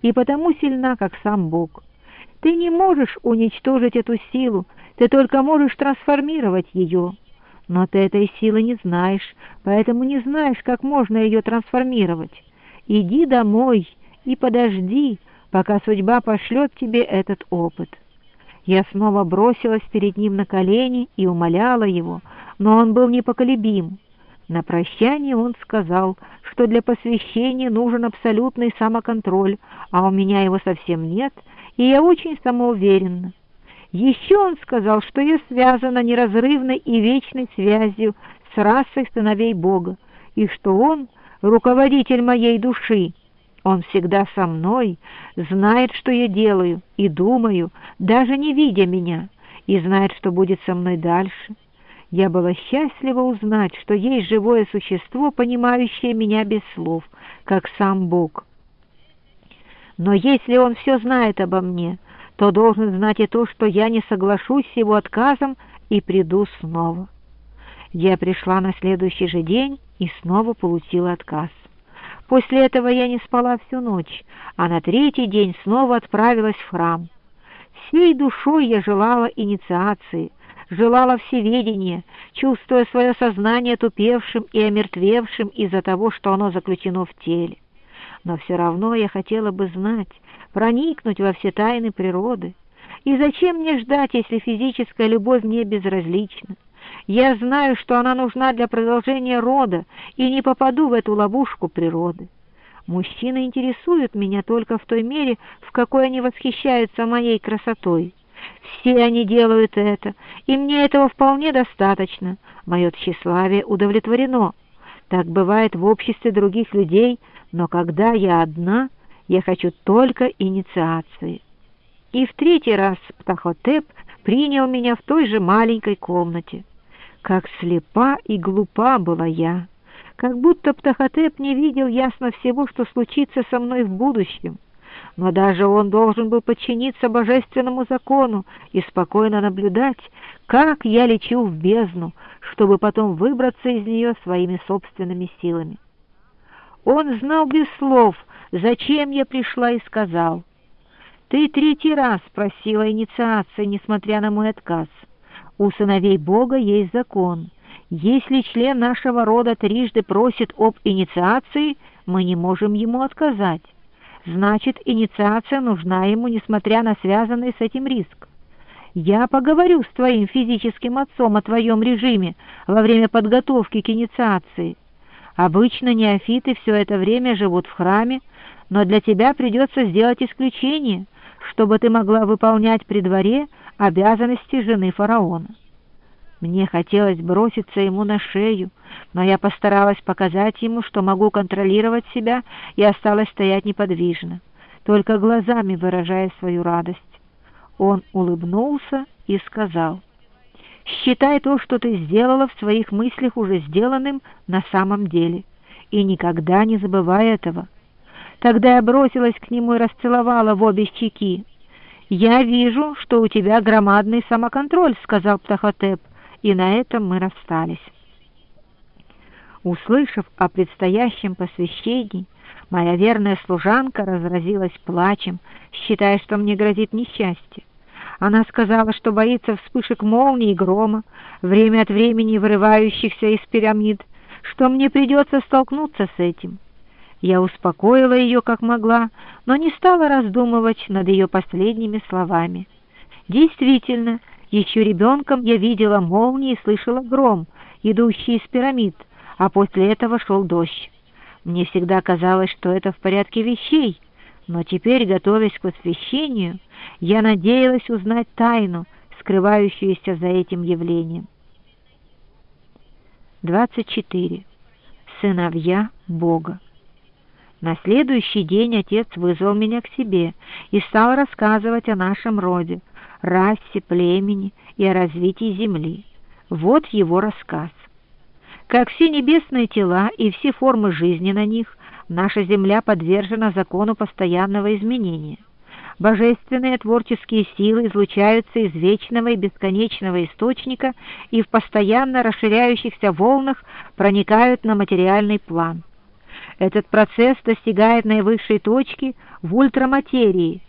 и потому сильна, как сам Бог. Ты не можешь уничтожить эту силу, ты только можешь трансформировать ее. Но ты этой силы не знаешь, поэтому не знаешь, как можно ее трансформировать. Иди домой и подожди, пока судьба пошлет тебе этот опыт. Я снова бросилась перед ним на колени и умоляла его, но он был непоколебим. На прощание он сказал, что для посвящения нужен абсолютный самоконтроль, а у меня его совсем нет, и я очень самоуверенна. Еще он сказал, что я связана неразрывной и вечной связью с расой сыновей Бога, и что он — руководитель моей души. Он всегда со мной, знает, что я делаю и думаю, даже не видя меня, и знает, что будет со мной дальше. Я была счастлива узнать, что есть живое существо, понимающее меня без слов, как сам Бог. Но если он все знает обо мне, то должен знать и то, что я не соглашусь с его отказом и приду снова. Я пришла на следующий же день и снова получила отказ. После этого я не спала всю ночь, а на третий день снова отправилась в храм. Всей душой я желала инициации, желала всеведения, чувствуя свое сознание тупевшим и омертвевшим из-за того, что оно заключено в теле. Но все равно я хотела бы знать, проникнуть во все тайны природы. И зачем мне ждать, если физическая любовь мне безразлична? Я знаю, что она нужна для продолжения рода, и не попаду в эту ловушку природы. Мужчины интересуют меня только в той мере, в какой они восхищаются моей красотой. Все они делают это, и мне этого вполне достаточно. Мое тщеславие удовлетворено. Так бывает в обществе других людей, но когда я одна, я хочу только инициации. И в третий раз Птахотеп принял меня в той же маленькой комнате. Как слепа и глупа была я, как будто Птахотеп не видел ясно всего, что случится со мной в будущем. Но даже он должен был подчиниться божественному закону и спокойно наблюдать, как я лечу в бездну, чтобы потом выбраться из нее своими собственными силами. Он знал без слов, зачем я пришла, и сказал: «Ты третий раз просила инициации, несмотря на мой отказ. У сыновей Бога есть закон. Если член нашего рода трижды просит об инициации, мы не можем ему отказать. Значит, инициация нужна ему, несмотря на связанный с этим риск. Я поговорю с твоим физическим отцом о твоем режиме во время подготовки к инициации. Обычно неофиты все это время живут в храме, но для тебя придется сделать исключение, чтобы ты могла выполнять при дворе обязанности жены фараона». Мне хотелось броситься ему на шею, но я постаралась показать ему, что могу контролировать себя, и осталась стоять неподвижно, только глазами выражая свою радость. Он улыбнулся и сказал: «Считай то, что ты сделала в своих мыслях, уже сделанным на самом деле, и никогда не забывай этого». Тогда я бросилась к нему и расцеловала в обе щеки. «Я вижу, что у тебя громадный самоконтроль», — сказал Птахотеп, и на этом мы расстались. Услышав о предстоящем посвящении, моя верная служанка разразилась плачем, считая, что мне грозит несчастье. Она сказала, что боится вспышек молнии и грома, время от времени вырывающихся из пирамид, что мне придется столкнуться с этим. Я успокоила ее как могла, но не стала раздумывать над ее последними словами. Действительно, еще ребенком я видела молнии и слышала гром, идущий из пирамид, а после этого шел дождь. Мне всегда казалось, что это в порядке вещей, но теперь, готовясь к посвящению, я надеялась узнать тайну, скрывающуюся за этим явлением. 24. Сыновья Бога. На следующий день отец вызвал меня к себе и стал рассказывать о нашем роде, расе, племени и о развитии земли. Вот его рассказ. Как все небесные тела и все формы жизни на них, наша земля подвержена закону постоянного изменения. Божественные творческие силы излучаются из вечного и бесконечного источника и в постоянно расширяющихся волнах проникают на материальный план. Этот процесс достигает наивысшей точки в ультраматерии,